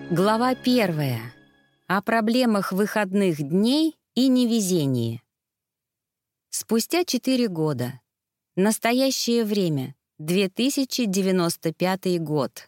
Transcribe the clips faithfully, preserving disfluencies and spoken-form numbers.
Глава первая. О проблемах выходных дней и невезении. Спустя четыре года. Настоящее время. две тысячи девяносто пятый год.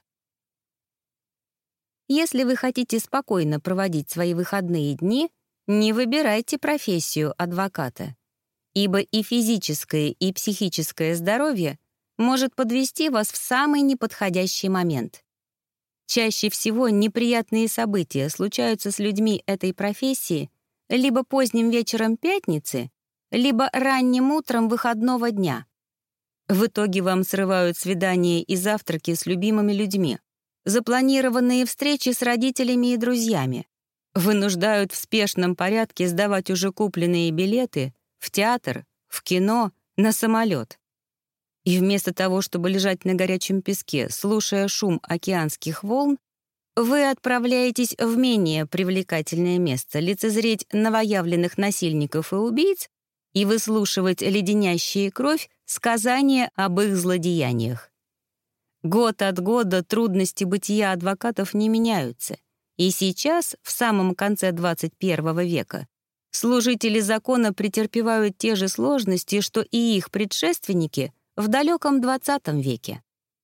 Если вы хотите спокойно проводить свои выходные дни, не выбирайте профессию адвоката, ибо и физическое, и психическое здоровье может подвести вас в самый неподходящий момент. Чаще всего неприятные события случаются с людьми этой профессии либо поздним вечером пятницы, либо ранним утром выходного дня. В итоге вам срывают свидания и завтраки с любимыми людьми, запланированные встречи с родителями и друзьями, вынуждают в спешном порядке сдавать уже купленные билеты в театр, в кино, на самолет. И вместо того, чтобы лежать на горячем песке, слушая шум океанских волн, вы отправляетесь в менее привлекательное место лицезреть новоявленных насильников и убийц и выслушивать леденящие кровь сказания об их злодеяниях. Год от года трудности бытия адвокатов не меняются, и сейчас, в самом конце двадцать первого века, служители закона претерпевают те же сложности, что и их предшественники в далеком двадцатом веке.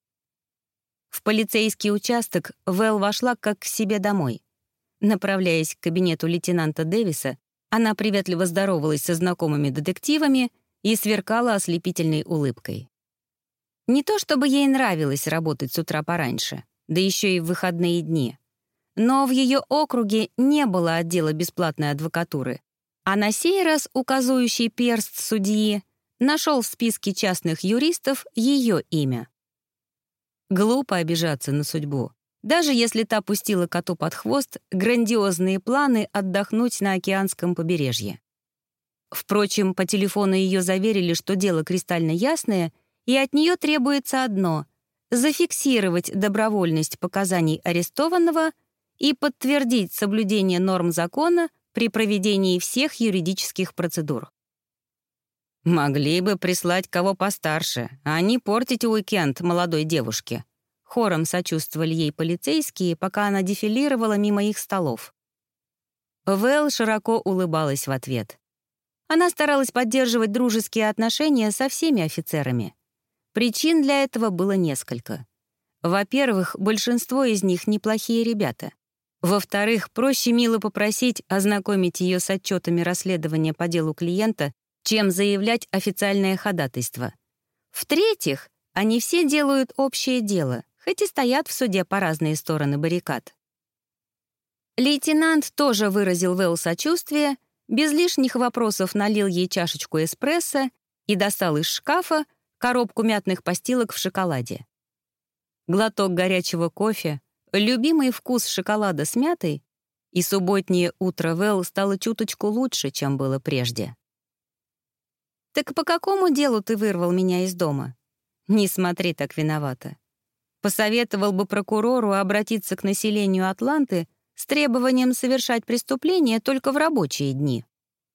В полицейский участок Вэл вошла как к себе домой. Направляясь к кабинету лейтенанта Дэвиса, она приветливо здоровалась со знакомыми детективами и сверкала ослепительной улыбкой. Не то чтобы ей нравилось работать с утра пораньше, да еще и в выходные дни. Но в ее округе не было отдела бесплатной адвокатуры, а на сей раз указующий перст судьи нашел в списке частных юристов ее имя. Глупо обижаться на судьбу, даже если та пустила коту под хвост грандиозные планы отдохнуть на океанском побережье. Впрочем, по телефону ее заверили, что дело кристально ясное, и от нее требуется одно — зафиксировать добровольность показаний арестованного и подтвердить соблюдение норм закона при проведении всех юридических процедур. «Могли бы прислать кого постарше, а не портить уикенд молодой девушке», — хором сочувствовали ей полицейские, пока она дефилировала мимо их столов. Вэл широко улыбалась в ответ. Она старалась поддерживать дружеские отношения со всеми офицерами. Причин для этого было несколько. Во-первых, большинство из них неплохие ребята. Во-вторых, проще мило попросить ознакомить ее с отчетами расследования по делу клиента, чем заявлять официальное ходатайство. В-третьих, они все делают общее дело, хоть и стоят в суде по разные стороны баррикад. Лейтенант тоже выразил Вэл сочувствие, без лишних вопросов налил ей чашечку эспрессо и достал из шкафа коробку мятных постилок в шоколаде. Глоток горячего кофе, любимый вкус шоколада с мятой, и субботнее утро Вэл стало чуточку лучше, чем было прежде. «Так по какому делу ты вырвал меня из дома?» «Не смотри так виновата. Посоветовал бы прокурору обратиться к населению Атланты с требованием совершать преступления только в рабочие дни».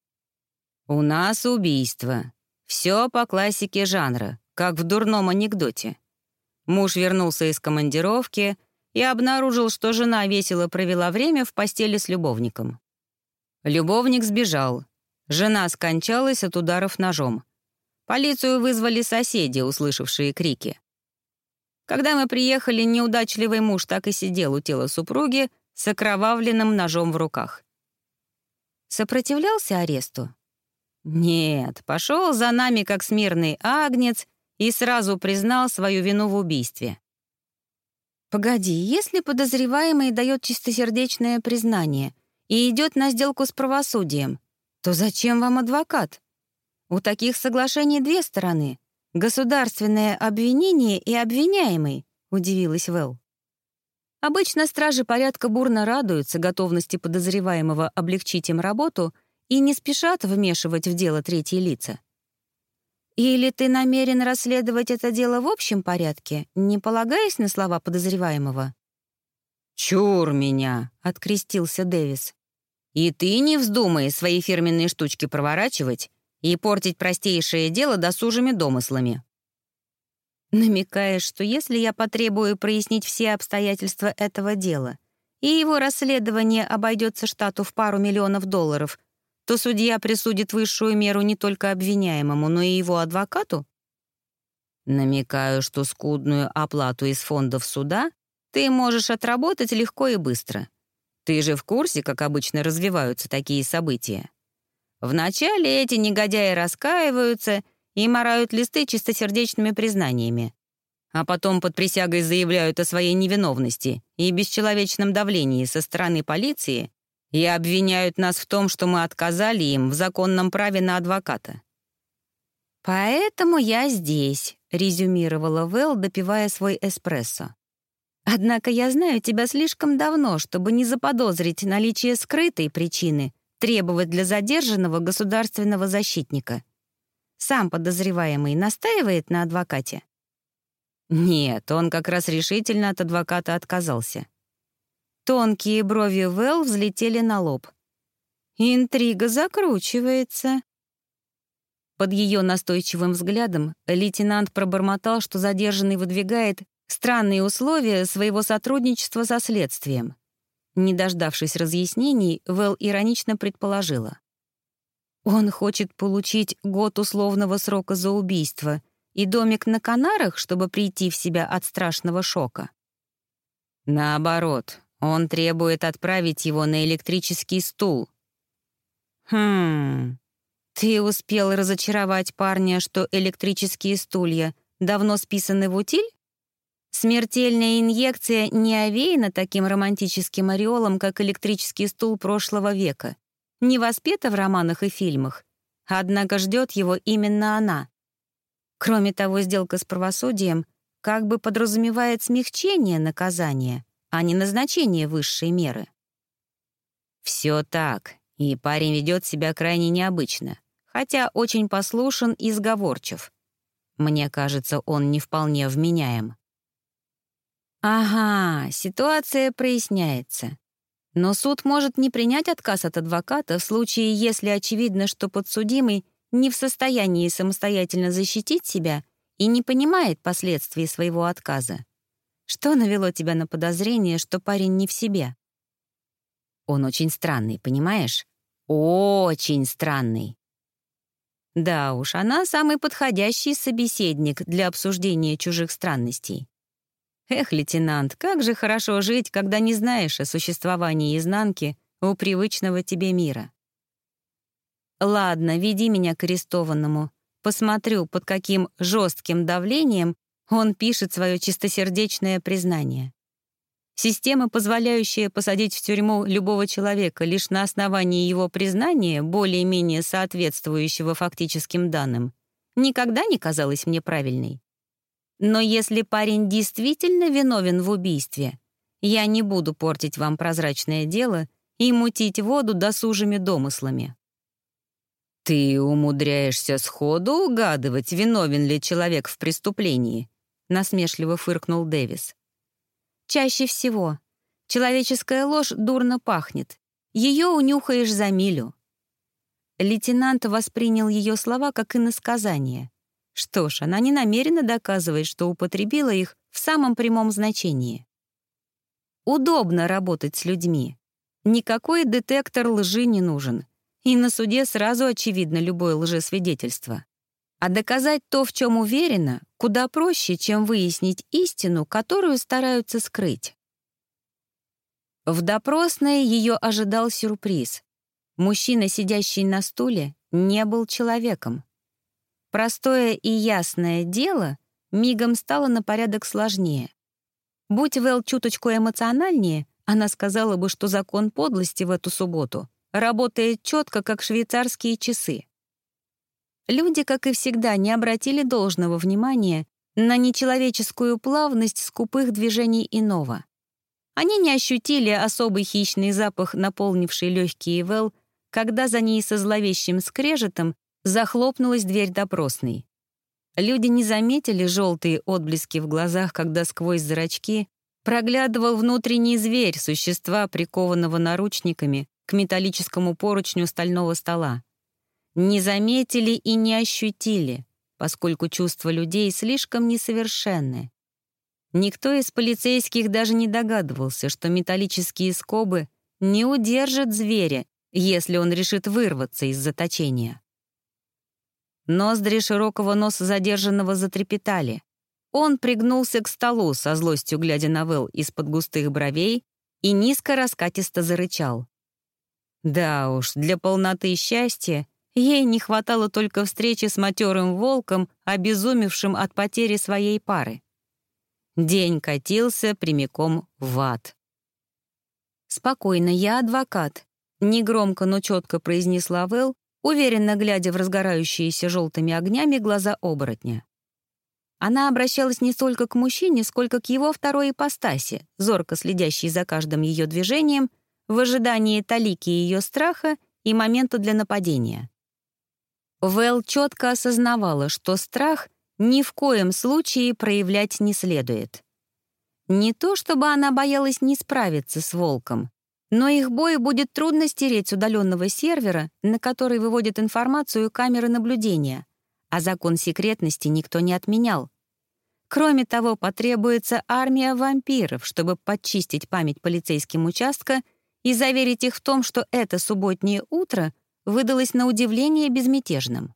«У нас убийство. Все по классике жанра, как в дурном анекдоте. Муж вернулся из командировки и обнаружил, что жена весело провела время в постели с любовником. Любовник сбежал. Жена скончалась от ударов ножом. Полицию вызвали соседи, услышавшие крики. Когда мы приехали, неудачливый муж так и сидел у тела супруги с окровавленным ножом в руках. Сопротивлялся аресту? Нет, пошел за нами как смирный агнец и сразу признал свою вину в убийстве. Погоди, если подозреваемый дает чистосердечное признание и идет на сделку с правосудием, то зачем вам адвокат? У таких соглашений две стороны — государственное обвинение и обвиняемый, удивилась Вэл. Обычно стражи порядка бурно радуются готовности подозреваемого облегчить им работу и не спешат вмешивать в дело третьи лица. Или ты намерен расследовать это дело в общем порядке, не полагаясь на слова подозреваемого? «Чур меня!» — открестился Дэвис. «И ты не вздумай свои фирменные штучки проворачивать и портить простейшее дело досужими домыслами». Намекаешь, что если я потребую прояснить все обстоятельства этого дела, и его расследование обойдется штату в пару миллионов долларов, то судья присудит высшую меру не только обвиняемому, но и его адвокату? Намекаю, что скудную оплату из фондов суда ты можешь отработать легко и быстро. Ты же в курсе, как обычно развиваются такие события. Вначале эти негодяи раскаиваются и марают листы чистосердечными признаниями, а потом под присягой заявляют о своей невиновности и бесчеловечном давлении со стороны полиции и обвиняют нас в том, что мы отказали им в законном праве на адвоката. «Поэтому я здесь», — резюмировала Вэл, допивая свой эспрессо. «Однако я знаю тебя слишком давно, чтобы не заподозрить наличие скрытой причины требовать для задержанного государственного защитника. Сам подозреваемый настаивает на адвокате?» Нет, он как раз решительно от адвоката отказался. Тонкие брови Вэл взлетели на лоб. Интрига закручивается. Под ее настойчивым взглядом лейтенант пробормотал, что задержанный выдвигает странные условия своего сотрудничества со следствием. Не дождавшись разъяснений, Вэл иронично предположила. Он хочет получить год условного срока за убийство и домик на Канарах, чтобы прийти в себя от страшного шока. Наоборот, он требует отправить его на электрический стул. Хм... Ты успел разочаровать парня, что электрические стулья давно списаны в утиль? Смертельная инъекция не овеяна таким романтическим ореолом, как электрический стул прошлого века. Не воспета в романах и фильмах, однако ждет его именно она. Кроме того, сделка с правосудием как бы подразумевает смягчение наказания, а не назначение высшей меры. Все так, и парень ведет себя крайне необычно, хотя очень послушен и сговорчив. Мне кажется, он не вполне вменяем. Ага, ситуация проясняется. Но суд может не принять отказ от адвоката в случае, если очевидно, что подсудимый не в состоянии самостоятельно защитить себя и не понимает последствий своего отказа. Что навело тебя на подозрение, что парень не в себе? Он очень странный, понимаешь? Очень странный. Да уж, она самый подходящий собеседник для обсуждения чужих странностей. Эх, лейтенант, как же хорошо жить, когда не знаешь о существовании изнанки у привычного тебе мира. Ладно, веди меня к арестованному. Посмотрю, под каким жестким давлением он пишет свое чистосердечное признание. Система, позволяющая посадить в тюрьму любого человека лишь на основании его признания, более-менее соответствующего фактическим данным, никогда не казалась мне правильной. Но если парень действительно виновен в убийстве, я не буду портить вам прозрачное дело и мутить воду досужими домыслами. «Ты умудряешься сходу угадывать, виновен ли человек в преступлении?» — насмешливо фыркнул Дэвис. «Чаще всего. Человеческая ложь дурно пахнет. Ее унюхаешь за милю». Лейтенант воспринял ее слова как иносказание. Что ж, она не намерена доказывать, что употребила их в самом прямом значении. Удобно работать с людьми. Никакой детектор лжи не нужен. И на суде сразу очевидно любое лжесвидетельство. А доказать то, в чем уверена, куда проще, чем выяснить истину, которую стараются скрыть. В допросной ее ожидал сюрприз. Мужчина, сидящий на стуле, не был человеком. Простое и ясное дело мигом стало на порядок сложнее. Будь Вэл чуточку эмоциональнее, она сказала бы, что закон подлости в эту субботу работает четко, как швейцарские часы. Люди, как и всегда, не обратили должного внимания на нечеловеческую плавность скупых движений иного. Они не ощутили особый хищный запах, наполнивший легкие Вэл, когда за ней со зловещим скрежетом захлопнулась дверь допросной. Люди не заметили желтые отблески в глазах, когда сквозь зрачки проглядывал внутренний зверь существа, прикованного наручниками к металлическому поручню стального стола. Не заметили и не ощутили, поскольку чувства людей слишком несовершенны. Никто из полицейских даже не догадывался, что металлические скобы не удержат зверя, если он решит вырваться из заточения. Ноздри широкого носа задержанного затрепетали. Он пригнулся к столу, со злостью глядя на Вэл из-под густых бровей, и низко раскатисто зарычал. Да уж, для полноты счастья ей не хватало только встречи с матерым волком, обезумевшим от потери своей пары. День катился прямиком в ад. «Спокойно, я адвокат», — негромко, но четко произнесла Вэл, уверенно глядя в разгорающиеся желтыми огнями глаза оборотня. Она обращалась не столько к мужчине, сколько к его второй ипостаси, зорко следящей за каждым ее движением, в ожидании талики ее страха и момента для нападения. Вэл четко осознавала, что страх ни в коем случае проявлять не следует. Не то чтобы она боялась не справиться с волком, но их бой будет трудно стереть с удаленного сервера, на который выводят информацию камеры наблюдения, а закон секретности никто не отменял. Кроме того, потребуется армия вампиров, чтобы подчистить память полицейским участка и заверить их в том, что это субботнее утро выдалось на удивление безмятежным.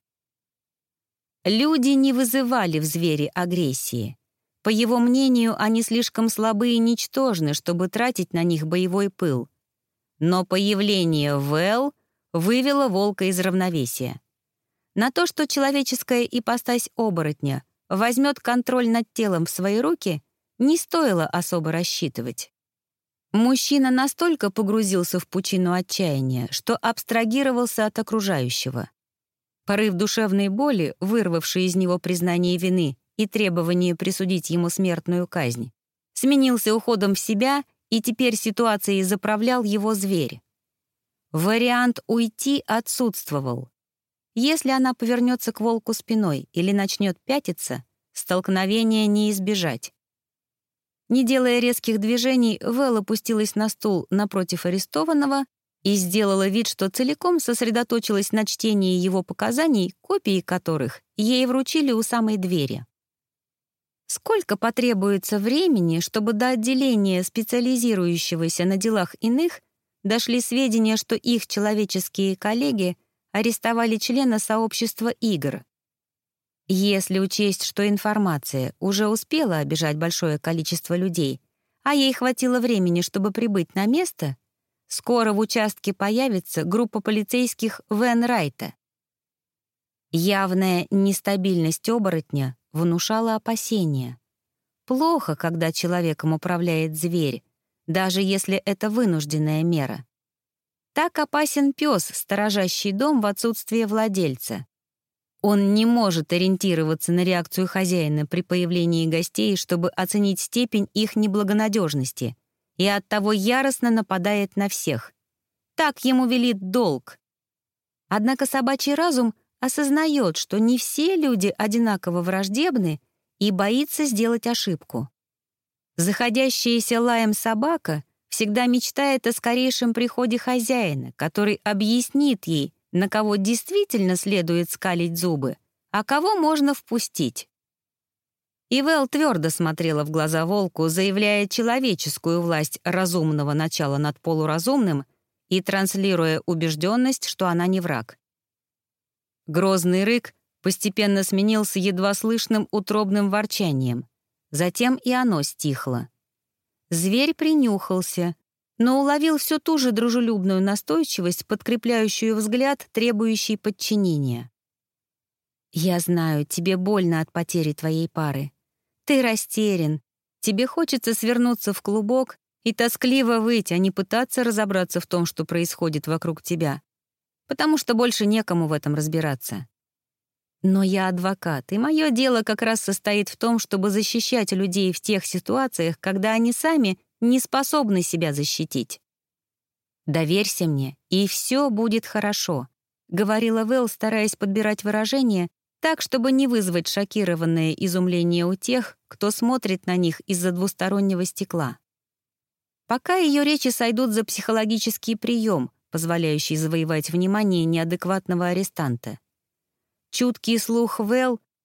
Люди не вызывали в звере агрессии. По его мнению, они слишком слабы и ничтожны, чтобы тратить на них боевой пыл. Но появление Вэл вывело волка из равновесия. На то, что человеческая ипостась оборотня возьмет контроль над телом в свои руки, не стоило особо рассчитывать. Мужчина настолько погрузился в пучину отчаяния, что абстрагировался от окружающего. Порыв душевной боли, вырвавший из него признание вины и требование присудить ему смертную казнь, сменился уходом в себя, и теперь ситуацией заправлял его зверь. Вариант уйти отсутствовал. Если она повернется к волку спиной или начнет пятиться, столкновения не избежать. Не делая резких движений, Вэл опустилась на стул напротив арестованного и сделала вид, что целиком сосредоточилась на чтении его показаний, копии которых ей вручили у самой двери. Сколько потребуется времени, чтобы до отделения, специализирующегося на делах иных, дошли сведения, что их человеческие коллеги арестовали члена сообщества игр? Если учесть, что информация уже успела обижать большое количество людей, а ей хватило времени, чтобы прибыть на место, скоро в участке появится группа полицейских Вен Райта. Явная нестабильность оборотня внушала опасения. Плохо, когда человеком управляет зверь, даже если это вынужденная мера. Так опасен пес, сторожащий дом в отсутствие владельца. Он не может ориентироваться на реакцию хозяина при появлении гостей, чтобы оценить степень их неблагонадежности, и оттого яростно нападает на всех. Так ему велит долг. Однако собачий разум осознает, что не все люди одинаково враждебны, и боится сделать ошибку. Заходящаяся лаем собака всегда мечтает о скорейшем приходе хозяина, который объяснит ей, на кого действительно следует скалить зубы, а кого можно впустить. И Вэл твердо смотрела в глаза волку, заявляя человеческую власть разумного начала над полуразумным и транслируя убежденность, что она не враг. Грозный рык постепенно сменился едва слышным утробным ворчанием. Затем и оно стихло. Зверь принюхался, но уловил всю ту же дружелюбную настойчивость, подкрепляющую взгляд, требующий подчинения. «Я знаю, тебе больно от потери твоей пары. Ты растерян, тебе хочется свернуться в клубок и тоскливо выть, а не пытаться разобраться в том, что происходит вокруг тебя, потому что больше некому в этом разбираться. Но я адвокат, и мое дело как раз состоит в том, чтобы защищать людей в тех ситуациях, когда они сами не способны себя защитить. «Доверься мне, и все будет хорошо», — говорила Вэл, стараясь подбирать выражения так, чтобы не вызвать шокированное изумление у тех, кто смотрит на них из-за двустороннего стекла. Пока ее речи сойдут за психологический прием, позволяющий завоевать внимание неадекватного арестанта. Чуткий слух Вэл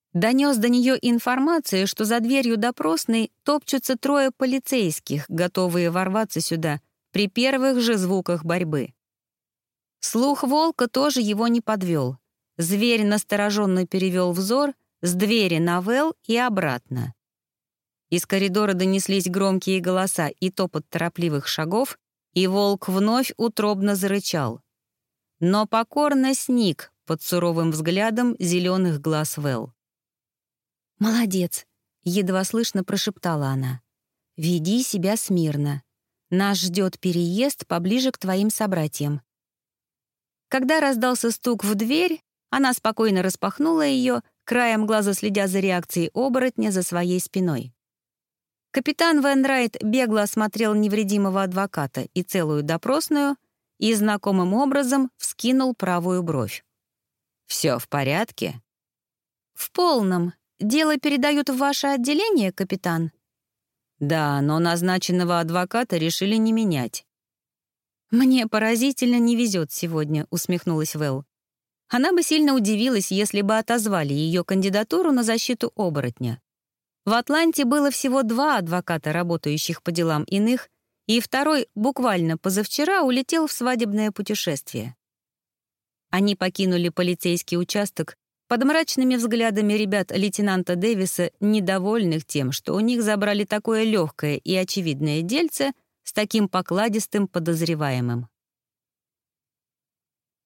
Донес до нее информацию, что за дверью допросной топчутся трое полицейских, готовые ворваться сюда при первых же звуках борьбы. Слух волка тоже его не подвел. Зверь настороженно перевел взор с двери на Вэл и обратно. Из коридора донеслись громкие голоса и топот торопливых шагов, и волк вновь утробно зарычал. Но покорно сник под суровым взглядом зеленых глаз Вэл. «Молодец», — едва слышно прошептала она. «Веди себя смирно. Нас ждет переезд поближе к твоим собратьям». Когда раздался стук в дверь, она спокойно распахнула ее, краем глаза следя за реакцией оборотня за своей спиной. Капитан Венрайт бегло осмотрел невредимого адвоката и целую допросную и знакомым образом вскинул правую бровь. «Все в порядке?» «В полном. Дело передают в ваше отделение, капитан?» «Да, но назначенного адвоката решили не менять». «Мне поразительно не везет сегодня», — усмехнулась Вэл. Она бы сильно удивилась, если бы отозвали ее кандидатуру на защиту оборотня. В Атланте было всего два адвоката, работающих по делам иных, и второй буквально позавчера улетел в свадебное путешествие. Они покинули полицейский участок под мрачными взглядами ребят лейтенанта Дэвиса, недовольных тем, что у них забрали такое легкое и очевидное дельце с таким покладистым подозреваемым.